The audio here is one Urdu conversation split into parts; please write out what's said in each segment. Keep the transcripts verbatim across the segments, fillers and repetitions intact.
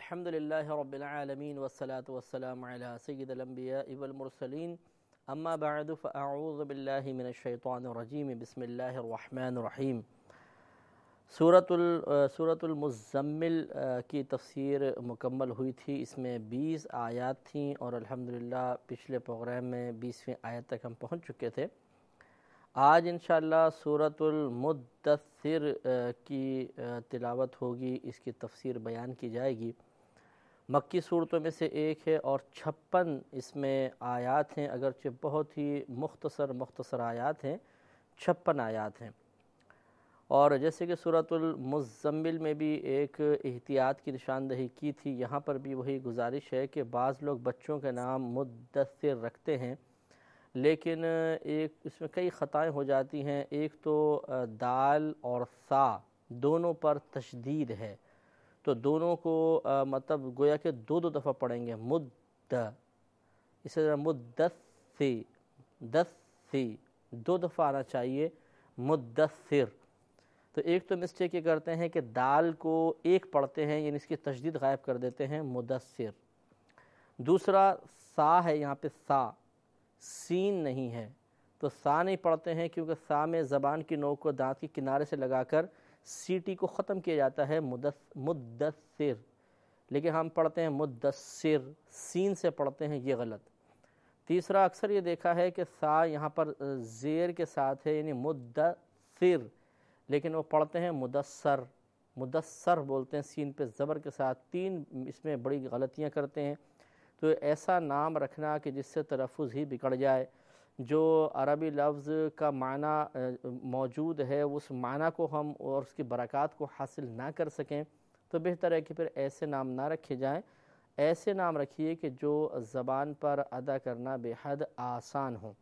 الحمد للہ رب العالمین والصلاة والسلام علی سید الانبیاء والمرسلین اما بعد فاعوذ باللہ من الشیطان الرجیم بسم اللہ الرحمن الرحیم۔ سورۃ سورۃ المزمل کی تفسیر مکمل ہوئی تھی، اس میں بیس آیات تھیں اور الحمدللہ پچھلے پروگرام میں بیسویں آیت تک ہم پہنچ چکے تھے۔ آج انشاءاللہ سورۃ المدثر کی تلاوت ہوگی، اس کی تفسیر بیان کی جائے گی۔ مکی صورتوں میں سے ایک ہے اور چھپن اس میں آیات ہیں، اگرچہ بہت ہی مختصر مختصر آیات ہیں، چھپن آیات ہیں۔ اور جیسے کہ سورۃ المزمل میں بھی ایک احتیاط کی نشاندہی کی تھی، یہاں پر بھی وہی گزارش ہے کہ بعض لوگ بچوں کے نام مدثر رکھتے ہیں، لیکن ایک اس میں کئی خطائیں ہو جاتی ہیں۔ ایک تو دال اور ثا دونوں پر تشدید ہے، تو دونوں کو مطلب گویا کہ دو دو دفعہ پڑھیں گے، مد اس طرح مدثی دثی دو دفعہ آنا چاہیے مدثر۔ تو ایک تو مسٹیک یہ کرتے ہیں کہ دال کو ایک پڑھتے ہیں، یعنی اس کی تشدید غائب کر دیتے ہیں، مدثر۔ دوسرا سا ہے، یہاں پہ سا سین نہیں ہے، تو سا نہیں پڑھتے ہیں کیونکہ سا میں زبان کی نوک کو دانت کے کنارے سے لگا کر سیٹی کو ختم کیا جاتا ہے مدثر، لیکن ہم پڑھتے ہیں مدثر، سین سے پڑھتے ہیں، یہ غلط۔ تیسرا اکثر یہ دیکھا ہے کہ سا یہاں پر زیر کے ساتھ ہے، یعنی مدثر، لیکن وہ پڑھتے ہیں مدثر، مدثر بولتے ہیں سین پہ زبر کے ساتھ۔ تین اس میں بڑی غلطیاں کرتے ہیں۔ تو ایسا نام رکھنا کہ جس سے تلفظ ہی بگڑ جائے، جو عربی لفظ کا معنی موجود ہے اس معنی کو ہم اور اس کی برکات کو حاصل نہ کر سکیں، تو بہتر ہے کہ پھر ایسے نام نہ رکھے جائیں۔ ایسے نام رکھیے کہ جو زبان پر ادا کرنا بے حد آسان ہو۔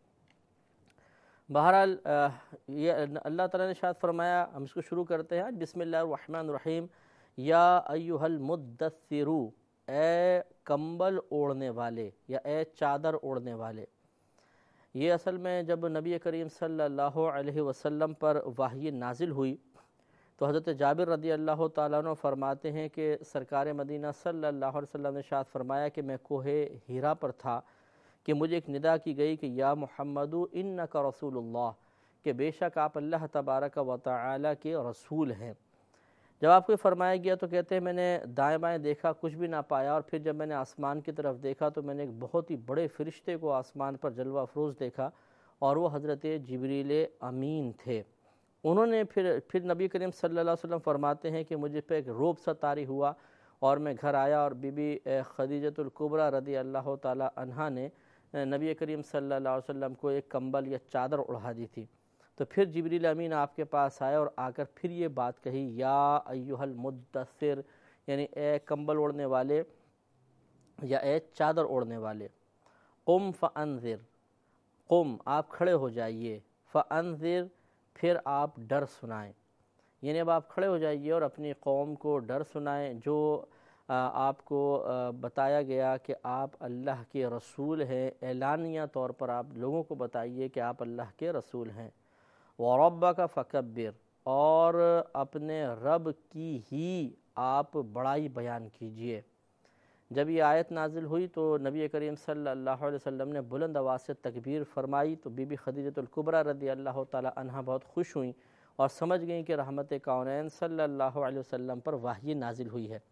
بہرحال یہ اللہ تعالیٰ نے ارشاد فرمایا، ہم اس کو شروع کرتے ہیں آج، بسم اللہ الرحمن الرحیم۔ یا ایھا المدثر، اے کمبل اوڑھنے والے یا اے چادر اوڑھنے والے۔ یہ اصل میں جب نبی کریم صلی اللہ علیہ وسلم پر وحی نازل ہوئی تو حضرت جابر رضی اللہ تعالیٰ عنہ فرماتے ہیں کہ سرکار مدینہ صلی اللہ علیہ وسلم نے ارشاد فرمایا کہ میں کوہ ہیرا پر تھا کہ مجھے ایک ندا کی گئی کہ یا محمد انک رسول اللہ، کہ بے شک آپ اللہ تبارک و تعالی کے رسول ہیں۔ جب آپ کو فرمایا گیا تو کہتے ہیں میں نے دائیں بائیں دیکھا، کچھ بھی نہ پایا، اور پھر جب میں نے آسمان کی طرف دیکھا تو میں نے ایک بہت ہی بڑے فرشتے کو آسمان پر جلوہ افروز دیکھا، اور وہ حضرت جبریل امین تھے۔ انہوں نے پھر پھر نبی کریم صلی اللہ علیہ وسلم فرماتے ہیں کہ مجھے پہ ایک روب سا طاری ہوا، اور میں گھر آیا اور بی بی خدیجۃ الکبریٰ رضی اللہ تعالی عنہا نے نبی کریم صلی اللہ علیہ وسلم کو ایک کمبل یا چادر اڑھا دی تھی۔ تو پھر جبریل امین آپ کے پاس آئے اور آ کر پھر یہ بات کہی، یا ایھا المدثر، یعنی اے کمبل اوڑھنے والے یا اے چادر اوڑھنے والے۔ قم فانذر، قم آپ کھڑے ہو جائیے، فانذر پھر آپ ڈر سنائیں، یعنی اب آپ کھڑے ہو جائیے اور اپنی قوم کو ڈر سنائیں۔ جو آپ کو بتایا گیا کہ آپ اللہ کے رسول ہیں، اعلانیہ طور پر آپ لوگوں کو بتائیے کہ آپ اللہ کے رسول ہیں۔ وَرَبَّكَ فَكَبِّرْ، اور اپنے رب کی ہی آپ بڑائی بیان کیجئے۔ جب یہ آیت نازل ہوئی تو نبی کریم صلی اللہ علیہ وسلم نے بلند آواز سے تکبیر فرمائی، تو بی بی خدیجۃ الکبریٰ رضی اللہ تعالی عنہا بہت خوش ہوئیں اور سمجھ گئیں کہ رحمت کونین صلی اللہ علیہ وسلم پر وحی نازل ہوئی ہے۔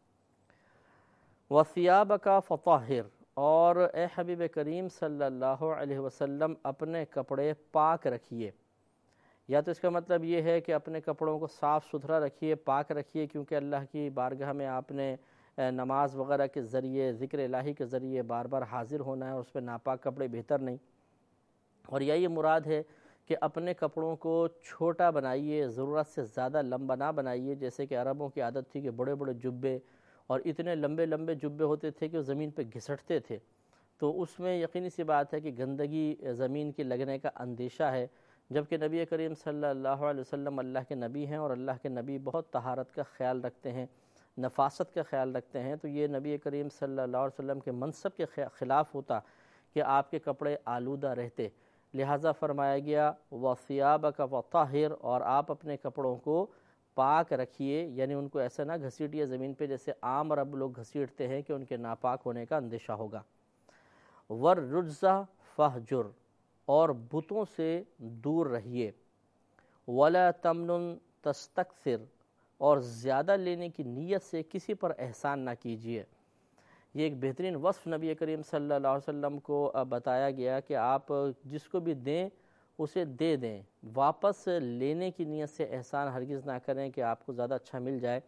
وَثِيَابَكَ فَطَهِّرْ، اور اے حبیب کریم صلی اللہ علیہ وسلم اپنے کپڑے پاک رکھیے۔ یا تو اس کا مطلب یہ ہے کہ اپنے کپڑوں کو صاف ستھرا رکھیے، پاک رکھیے، کیونکہ اللہ کی بارگاہ میں آپ نے نماز وغیرہ کے ذریعے، ذکر الہی کے ذریعے بار بار حاضر ہونا ہے، اور اس پہ ناپاک کپڑے بہتر نہیں۔ اور یہی مراد ہے کہ اپنے کپڑوں کو چھوٹا بنائیے، ضرورت سے زیادہ لمبا نہ بنائیے، جیسے کہ عربوں کی عادت تھی کہ بڑے بڑے جبے اور اتنے لمبے لمبے جبے ہوتے تھے کہ وہ زمین پہ گھسٹتے تھے، تو اس میں یقینی سی بات ہے کہ گندگی زمین کی لگنے کا اندیشہ ہے، جبکہ نبی کریم صلی اللہ علیہ وسلم اللہ کے نبی ہیں، اور اللہ کے نبی بہت طہارت کا خیال رکھتے ہیں، نفاست کا خیال رکھتے ہیں، تو یہ نبی کریم صلی اللہ علیہ وسلم کے منصب کے خلاف ہوتا کہ آپ کے کپڑے آلودہ رہتے، لہٰذا فرمایا گیا وَثِيَابَكَ فَطَهِّرْ، اور آپ اپنے کپڑوں کو پاک رکھیے، یعنی ان کو ایسا نہ گھسیٹیے زمین پہ جیسے عام عرب لوگ گھسیٹتے ہیں کہ ان کے ناپاک ہونے کا اندیشہ ہوگا۔ وَالرُّجْزَ فَاہْجُرْ، اور بتوں سے دور رہیے۔ وَلَا تَمْنُن تَسْتَكْثِرْ، اور زیادہ لینے کی نیت سے کسی پر احسان نہ کیجیے۔ یہ ایک بہترین وصف نبی کریم صلی اللہ علیہ وسلم کو بتایا گیا کہ آپ جس کو بھی دیں اسے دے دیں، واپس لینے کی نیت سے احسان ہرگز نہ کریں کہ آپ کو زیادہ اچھا مل جائے۔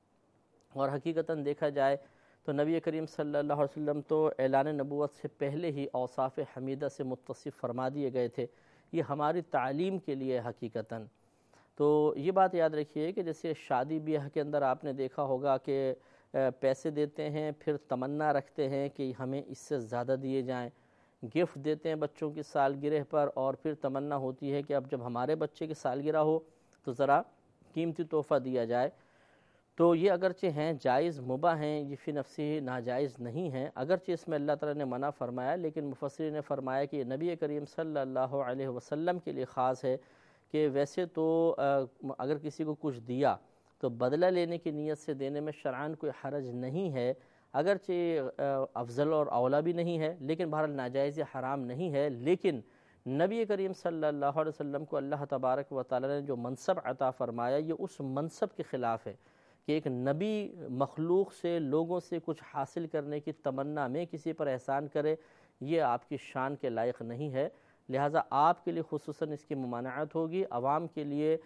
اور حقیقتاً دیکھا جائے تو نبی کریم صلی اللہ علیہ وسلم تو اعلان نبوت سے پہلے ہی اوصاف حمیدہ سے متصف فرما دیے گئے تھے، یہ ہماری تعلیم کے لیے حقیقتاً۔ تو یہ بات یاد رکھیے کہ جیسے شادی بیاہ کے اندر آپ نے دیکھا ہوگا کہ پیسے دیتے ہیں، پھر تمنا رکھتے ہیں کہ ہمیں اس سے زیادہ دیے جائیں، گفٹ دیتے ہیں بچوں کی سالگرہ پر، اور پھر تمنا ہوتی ہے کہ اب جب ہمارے بچے کی سالگرہ ہو تو ذرا قیمتی تحفہ دیا جائے۔ تو یہ اگرچہ ہیں جائز مباح ہیں، یہ فی نفسی ناجائز نہیں ہیں، اگرچہ اس میں اللہ تعالیٰ نے منع فرمایا، لیکن مفسرین نے فرمایا کہ یہ نبی کریم صلی اللہ علیہ وسلم کے لیے خاص ہے کہ ویسے تو اگر کسی کو کچھ دیا تو بدلہ لینے کی نیت سے دینے میں شرعاً کوئی حرج نہیں ہے، اگرچہ افضل اور اولیٰ بھی نہیں ہے، لیکن بہرحال ناجائز یا حرام نہیں ہے۔ لیکن نبی کریم صلی اللہ علیہ وسلم کو اللہ تبارک و تعالی نے جو منصب عطا فرمایا، یہ اس منصب کے خلاف ہے کہ ایک نبی مخلوق سے، لوگوں سے کچھ حاصل کرنے کی تمنا میں کسی پر احسان کرے، یہ آپ کی شان کے لائق نہیں ہے۔ لہٰذا آپ کے لیے خصوصاً اس کی ممانعت ہوگی، عوام کے لیے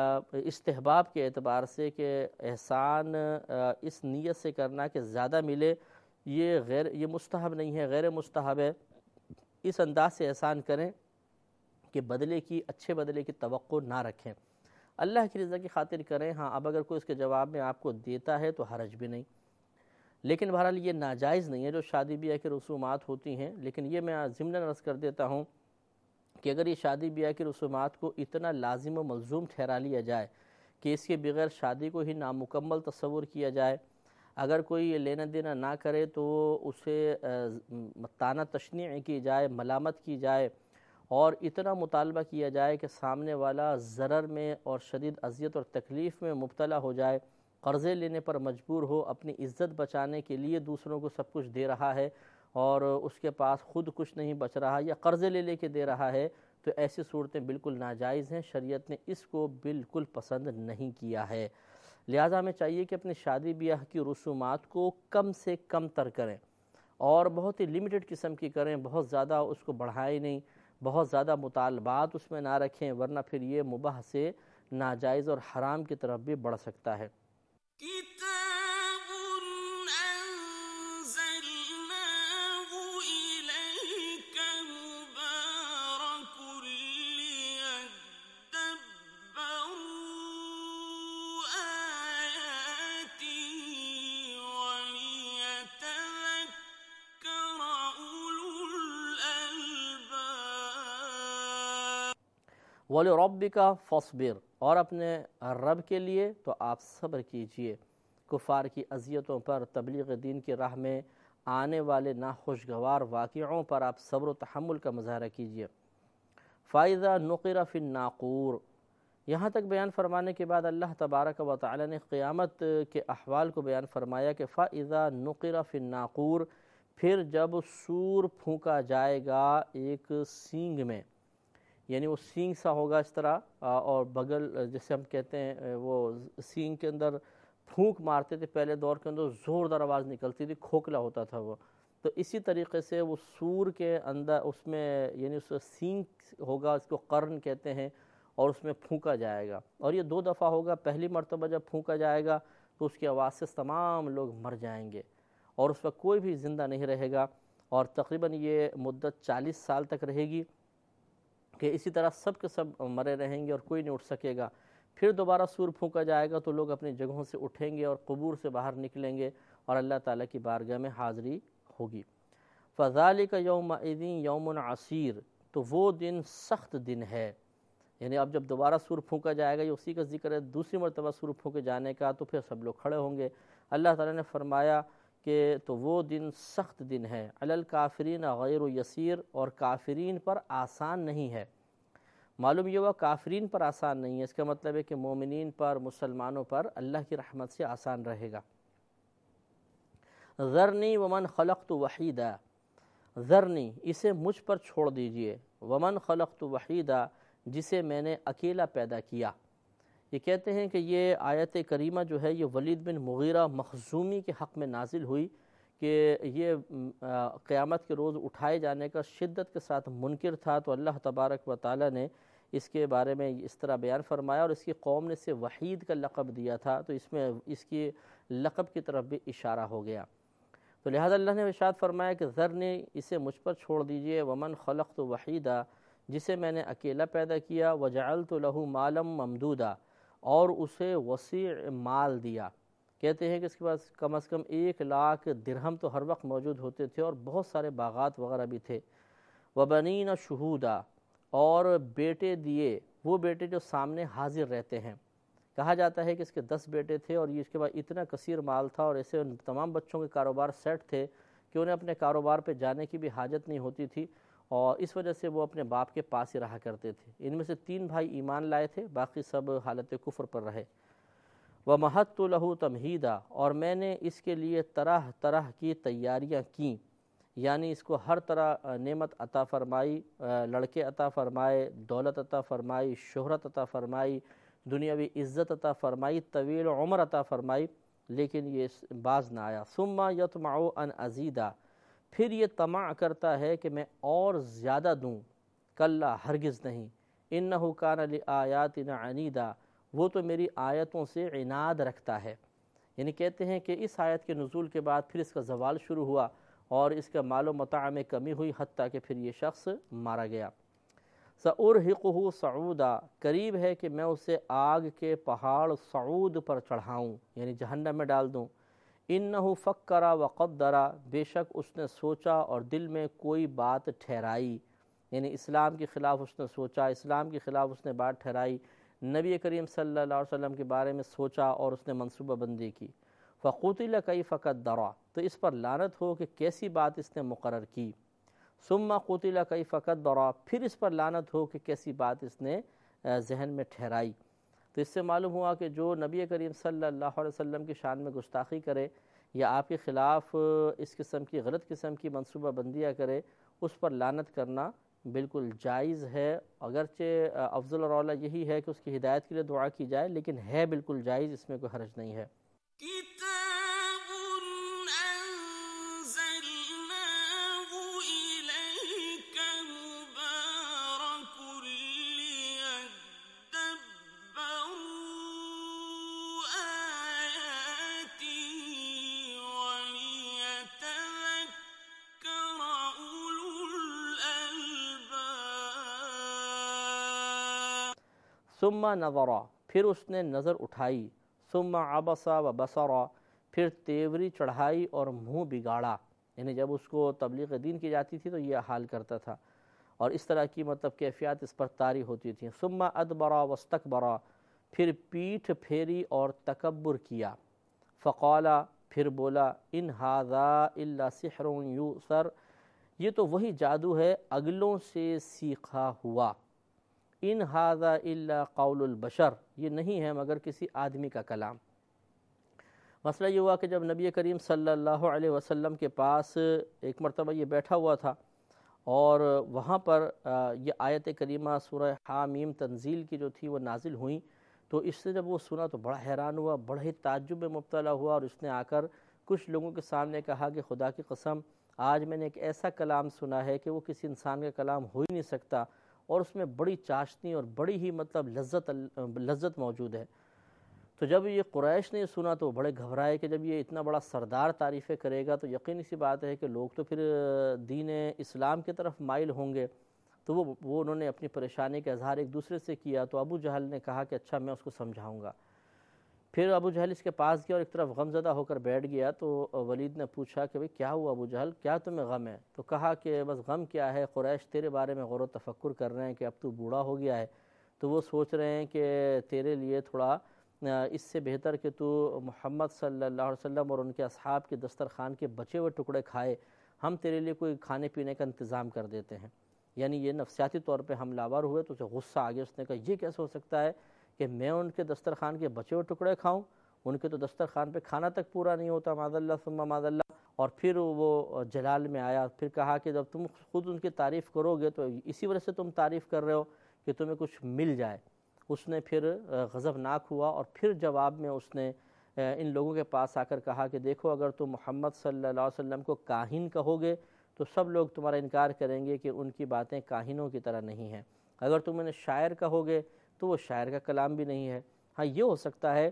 استحباب کے اعتبار سے کہ احسان اس نیت سے کرنا کہ زیادہ ملے، یہ غیر یہ مستحب نہیں ہے، غیر مستحب ہے۔ اس انداز سے احسان کریں کہ بدلے کی، اچھے بدلے کی توقع نہ رکھیں، اللہ کی رضا کی خاطر کریں۔ ہاں اب اگر کوئی اس کے جواب میں آپ کو دیتا ہے تو حرج بھی نہیں، لیکن بہرحال یہ ناجائز نہیں ہے جو شادی بیاہ کی رسومات ہوتی ہیں۔ لیکن یہ میں ضمناً عرض کر دیتا ہوں کہ اگر یہ شادی بیاہ کی رسومات کو اتنا لازم و ملزوم ٹھہرا لیا جائے کہ اس کے بغیر شادی کو ہی نامکمل تصور کیا جائے، اگر کوئی یہ لینا دینا نہ کرے تو اسے طعنہ تشنیع کی جائے، ملامت کی جائے، اور اتنا مطالبہ کیا جائے کہ سامنے والا ضرر میں اور شدید اذیت اور تکلیف میں مبتلا ہو جائے، قرضے لینے پر مجبور ہو، اپنی عزت بچانے کے لیے دوسروں کو سب کچھ دے رہا ہے اور اس کے پاس خود کچھ نہیں بچ رہا یا قرضے لے لے کے دے رہا ہے، تو ایسی صورتیں بالکل ناجائز ہیں، شریعت نے اس کو بالکل پسند نہیں کیا ہے۔ لہٰذا ہمیں چاہیے کہ اپنی شادی بیاہ کی رسومات کو کم سے کم تر کریں، اور بہت ہی لمیٹڈ قسم کی کریں، بہت زیادہ اس کو بڑھائیں نہیں، بہت زیادہ مطالبات اس میں نہ رکھیں، ورنہ پھر یہ مباح سے ناجائز اور حرام کی طرف بھی بڑھ سکتا ہے۔ وَلِرَبِّكَ فَاصْبِرْ، اور اپنے رب کے لیے تو آپ صبر کیجئے، کفار کی اذیتوں پر، تبلیغ دین کی راہ میں آنے والے ناخوشگوار واقعوں پر آپ صبر و تحمل کا مظاہرہ کیجئے۔ فَإِذَا نُقِرَ فِي النَّاقُورِ، یہاں تک بیان فرمانے کے بعد اللہ تبارک و تعالی نے قیامت کے احوال کو بیان فرمایا کہ فَإِذَا نُقِرَ فِي النَّاقُورِ، پھر جب سور پھونکا جائے گا ایک سینگ میں، یعنی وہ سینگ سا ہوگا اس طرح، اور بغل جیسے ہم کہتے ہیں وہ سینگ کے اندر پھونک مارتے تھے پہلے دور کے اندر، زوردار آواز نکلتی تھی، کھوکھلا ہوتا تھا وہ، تو اسی طریقے سے وہ سور کے اندر اس میں یعنی اس سینگ ہوگا، اس کو قرن کہتے ہیں، اور اس میں پھونکا جائے گا، اور یہ دو دفعہ ہوگا۔ پہلی مرتبہ جب پھونکا جائے گا تو اس کی آواز سے تمام لوگ مر جائیں گے، اور اس وقت کوئی بھی زندہ نہیں رہے گا، اور تقریباً یہ مدت چالیس سال تک رہے گی کہ اسی طرح سب کے سب مرے رہیں گے اور کوئی نہیں اٹھ سکے گا۔ پھر دوبارہ سور پھونکا جائے گا تو لوگ اپنی جگہوں سے اٹھیں گے اور قبور سے باہر نکلیں گے اور اللہ تعالیٰ کی بارگاہ میں حاضری ہوگی۔ فَذَلِكَ يَوْمَئِذٍ يَوْمٌ عَسِيرٌ، تو وہ دن سخت دن ہے، یعنی اب جب دوبارہ سور پھونکا جائے گا، یہ اسی کا ذکر ہے دوسری مرتبہ سور پھونکے جانے کا، تو پھر سب لوگ کھڑے ہوں گے۔ اللہ تعالیٰ نے فرمایا کہ تو وہ دن سخت دن ہے، علی الکافرین غیر یسیر، اور کافرین پر آسان نہیں ہے۔ معلوم یہ ہوا کافرین پر آسان نہیں ہے، اس کا مطلب ہے کہ مومنین پر، مسلمانوں پر اللہ کی رحمت سے آسان رہے گا۔ ذرنی ومن خلقت وحیدا، ذرنی اسے مجھ پر چھوڑ دیجئے، ومن خلقت وحیدا جسے میں نے اکیلا پیدا کیا۔ یہ کہتے ہیں کہ یہ آیت کریمہ جو ہے یہ ولید بن مغیرہ مخزومی کے حق میں نازل ہوئی کہ یہ قیامت کے روز اٹھائے جانے کا شدت کے ساتھ منکر تھا، تو اللہ تبارک و تعالی نے اس کے بارے میں اس طرح بیان فرمایا، اور اس کی قوم نے اسے وحید کا لقب دیا تھا، تو اس میں اس کی لقب کی طرف بھی اشارہ ہو گیا۔ تو لہذا اللہ نے ارشاد فرمایا کہ ذرنی اسے مجھ پر چھوڑ دیجئے، ومن خلقت وحیدا جسے میں نے اکیلا پیدا کیا، وجعلت له مالا ممدودا اور اسے وسیع مال دیا۔ کہتے ہیں کہ اس کے پاس کم از کم ایک لاکھ درہم تو ہر وقت موجود ہوتے تھے، اور بہت سارے باغات وغیرہ بھی تھے۔ وبنین شہودا اور بیٹے دیے، وہ بیٹے جو سامنے حاضر رہتے ہیں۔ کہا جاتا ہے کہ اس کے دس بیٹے تھے، اور یہ اس کے بعد اتنا کثیر مال تھا، اور ایسے ان تمام بچوں کے کاروبار سیٹ تھے کہ انہیں اپنے کاروبار پہ جانے کی بھی حاجت نہیں ہوتی تھی، اور اس وجہ سے وہ اپنے باپ کے پاس ہی رہا کرتے تھے۔ ان میں سے تین بھائی ایمان لائے تھے، باقی سب حالت کفر پر رہے۔ وَمَهَدتُّ لَهُ تَمْهِيدًا اور میں نے اس کے لیے طرح طرح کی تیاریاں کیں، یعنی اس کو ہر طرح نعمت عطا فرمائی، لڑکے عطا فرمائے، دولت عطا فرمائی، شہرت عطا فرمائی، دنیاوی عزت عطا فرمائی، طویل عمر عطا فرمائی، لیکن یہ باز نہ آیا۔ ثم یطمع ان ازیدا پھر یہ طمع کرتا ہے کہ میں اور زیادہ دوں، کلا ہرگز نہیں، انہ کان لآیاتنا عنیدا وہ تو میری آیتوں سے عناد رکھتا ہے۔ یعنی کہتے ہیں کہ اس آیت کے نزول کے بعد پھر اس کا زوال شروع ہوا، اور اس کا مال و متاع میں کمی ہوئی، حتیٰ کہ پھر یہ شخص مارا گیا۔ سأرہقہ صعودا قریب ہے کہ میں اسے آگ کے پہاڑ صعود پر چڑھاؤں، یعنی جہنم میں ڈال دوں۔ انہ فکر وقدر بے شک اس نے سوچا اور دل میں کوئی بات ٹھہرائی، یعنی اسلام کے خلاف اس نے سوچا، اسلام کے خلاف اس نے بات ٹھہرائی، نبی کریم صلی اللہ علیہ وسلم کے بارے میں سوچا اور اس نے منصوبہ بندی کی۔ فقتل کیف قدر تو اس پر لعنت ہو کہ کیسی بات اس نے مقرر کی۔ ثم قتل کیف قدر پھر اس پر لعنت ہو کہ کیسی بات اس نے ذہن میں ٹھہرائی۔ تو اس سے معلوم ہوا کہ جو نبی کریم صلی اللہ علیہ وسلم کی شان میں گستاخی کرے، یا آپ کے خلاف اس قسم کی غلط قسم کی منصوبہ بندیاں کرے، اس پر لعنت کرنا بالکل جائز ہے، اگرچہ افضل اور اولیٰ یہی ہے کہ اس کی ہدایت کے لیے دعا کی جائے، لیکن ہے بالکل جائز، اس میں کوئی حرج نہیں ہے۔ ثم نظر پھر اس نے نظر اٹھائی، ثم عبس و بصر پھر تیوری چڑھائی اور منہ بگاڑا، یعنی جب اس کو تبلیغ دین کی جاتی تھی تو یہ حال کرتا تھا، اور اس طرح کی مطلب کیفیات اس پر طاری ہوتی تھیں۔ ثم ادبر واستکبر پھر پیٹھ پھیری اور تکبر کیا۔ فقال پھر بولا، ان ھذا الا سحر یؤثر یہ تو وہی جادو ہے اگلوں سے سیکھا ہوا۔ ان ھذا الا قول البشر یہ نہیں ہے مگر کسی آدمی کا کلام۔ مسئلہ یہ ہوا کہ جب نبی کریم صلی اللہ علیہ وسلم کے پاس ایک مرتبہ یہ بیٹھا ہوا تھا، اور وہاں پر یہ آیت کریمہ سورہ حامیم تنزیل کی جو تھی وہ نازل ہوئیں، تو اس سے جب وہ سنا تو بڑا حیران ہوا، بڑا ہی تعجب میں مبتلا ہوا، اور اس نے آ کر کچھ لوگوں کے سامنے کہا کہ خدا کی قسم آج میں نے ایک ایسا کلام سنا ہے کہ وہ کسی انسان کا کلام ہو ہی نہیں سکتا، اور اس میں بڑی چاشنی اور بڑی ہی مطلب لذت لذت موجود ہے۔ تو جب یہ قریش نے سنا تو بڑے گھبرائے کہ جب یہ اتنا بڑا سردار تعریفیں کرے گا تو یقینی سی بات ہے کہ لوگ تو پھر دین اسلام کی طرف مائل ہوں گے، تو وہ وہ انہوں نے اپنی پریشانی کا اظہار ایک دوسرے سے کیا۔ تو ابو جہل نے کہا کہ اچھا میں اس کو سمجھاؤں گا۔ پھر ابو جہل اس کے پاس گیا اور ایک طرف غم زدہ ہو کر بیٹھ گیا، تو ولید نے پوچھا کہ بھئی کیا ہوا ابو جہل، کیا تمہیں غم ہے؟ تو کہا کہ بس غم کیا ہے، قریش تیرے بارے میں غور و تفکر کر رہے ہیں کہ اب تو بوڑھا ہو گیا ہے، تو وہ سوچ رہے ہیں کہ تیرے لیے تھوڑا اس سے بہتر کہ تو محمد صلی اللہ علیہ وسلم اور ان کے اصحاب کے دسترخوان کے بچے ہوئے ٹکڑے کھائے، ہم تیرے لیے کوئی کھانے پینے کا انتظام کر دیتے ہیں۔ یعنی یہ نفسیاتی طور پہ حملہ آور ہوئے تو اسے غصہ آ گیا. اس نے کہا یہ کیسے ہو سکتا ہے کہ میں ان کے دسترخوان کے بچے ہوئے ٹکڑے کھاؤں, ان کے تو دسترخوان پہ کھانا تک پورا نہیں ہوتا, معاذ اللہ ثم معاذ اللہ. اور پھر وہ جلال میں آیا, پھر کہا کہ جب تم خود ان کی تعریف کرو گے تو اسی وجہ سے تم تعریف کر رہے ہو کہ تمہیں کچھ مل جائے. اس نے پھر غضبناک ہوا اور پھر جواب میں اس نے ان لوگوں کے پاس آ کر کہا کہ دیکھو اگر تم محمد صلی اللہ علیہ وسلم کو کاہن کہو گے تو سب لوگ تمہارا انکار کریں گے کہ ان کی باتیں کاہنوں کی طرح نہیں ہیں. اگر تم انہیں شاعر کہو گے تو وہ شاعر کا کلام بھی نہیں ہے. ہاں یہ ہو سکتا ہے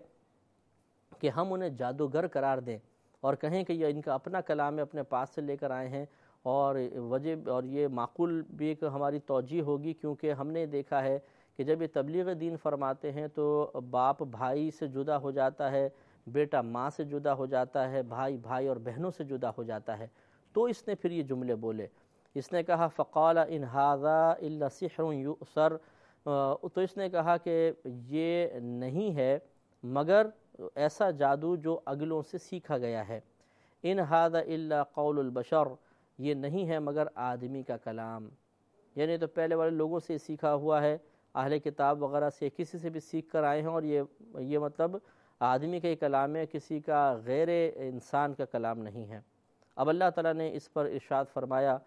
کہ ہم انہیں جادوگر قرار دیں اور کہیں کہ یہ ان کا اپنا کلام ہے, اپنے پاس سے لے کر آئے ہیں, اور وجہ اور یہ معقول بھی ایک ہماری توجیہ ہوگی, کیونکہ ہم نے دیکھا ہے کہ جب یہ تبلیغ دین فرماتے ہیں تو باپ بھائی سے جدا ہو جاتا ہے, بیٹا ماں سے جدا ہو جاتا ہے, بھائی بھائی اور بہنوں سے جدا ہو جاتا ہے. تو اس نے پھر یہ جملے بولے, اس نے کہا فقال ان ھذا الا سحر یؤثر, تو اس نے کہا کہ یہ نہیں ہے مگر ایسا جادو جو اگلوں سے سیکھا گیا ہے. ان ھذا الا قول البشر, یہ نہیں ہے مگر آدمی کا کلام. یعنی تو پہلے والے لوگوں سے سیکھا ہوا ہے, اہل کتاب وغیرہ سے, کسی سے بھی سیکھ کر آئے ہیں, اور یہ یہ مطلب آدمی کا ہی کلام ہے, کسی کا غیر انسان کا کلام نہیں ہے. اب اللہ تعالیٰ نے اس پر ارشاد فرمایا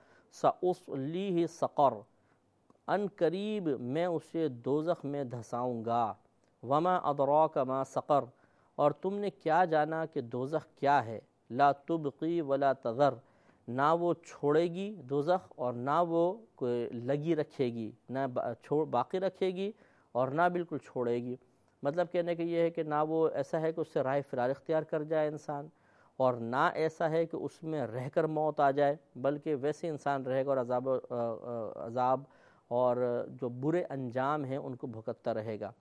سأصلیہ سقر, ان قریب میں اسے دوزخ میں دھساؤں گا. وما ادراک ما سقر, اور تم نے کیا جانا کہ دوزخ کیا ہے. لا تبقی ولا تذر, نہ وہ چھوڑے گی دوزخ اور نہ وہ لگی رکھے گی, نہ چھوڑ باقی رکھے گی اور نہ بالکل چھوڑے گی. مطلب کہنے کہ یہ ہے کہ نہ وہ ایسا ہے کہ اس سے راہ فرار اختیار کر جائے انسان, اور نہ ایسا ہے کہ اس میں رہ کر موت آ جائے, بلکہ ویسے انسان رہے گا اور عذاب عذاب اور جو برے انجام ہیں ان کو بھگتتا رہے گا.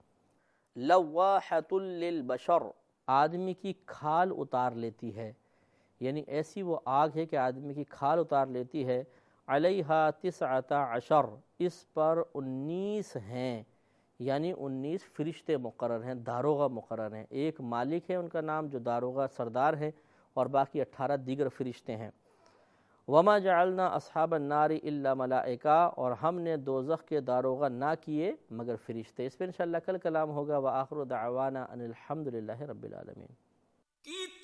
لواحۃ للبشر, آدمی کی کھال اتار لیتی ہے, یعنی ایسی وہ آگ ہے کہ آدمی کی کھال اتار لیتی ہے. علیہا تسعۃ عشر, اس پر انیس ہیں, یعنی انیس فرشتے مقرر ہیں, داروغہ مقرر ہیں. ایک مالک ہے ان کا نام جو داروغہ سردار ہیں, اور باقی اٹھارہ دیگر فرشتے ہیں. وما جعلنا اصحاب النار الا ملائکہ, اور ہم نے دوزخ کے داروغہ نہ کیے مگر فرشتے. اس پہ انشاءاللہ کل کلام ہوگا. وآخر دعوانا ان الحمد للہ رب العالمین.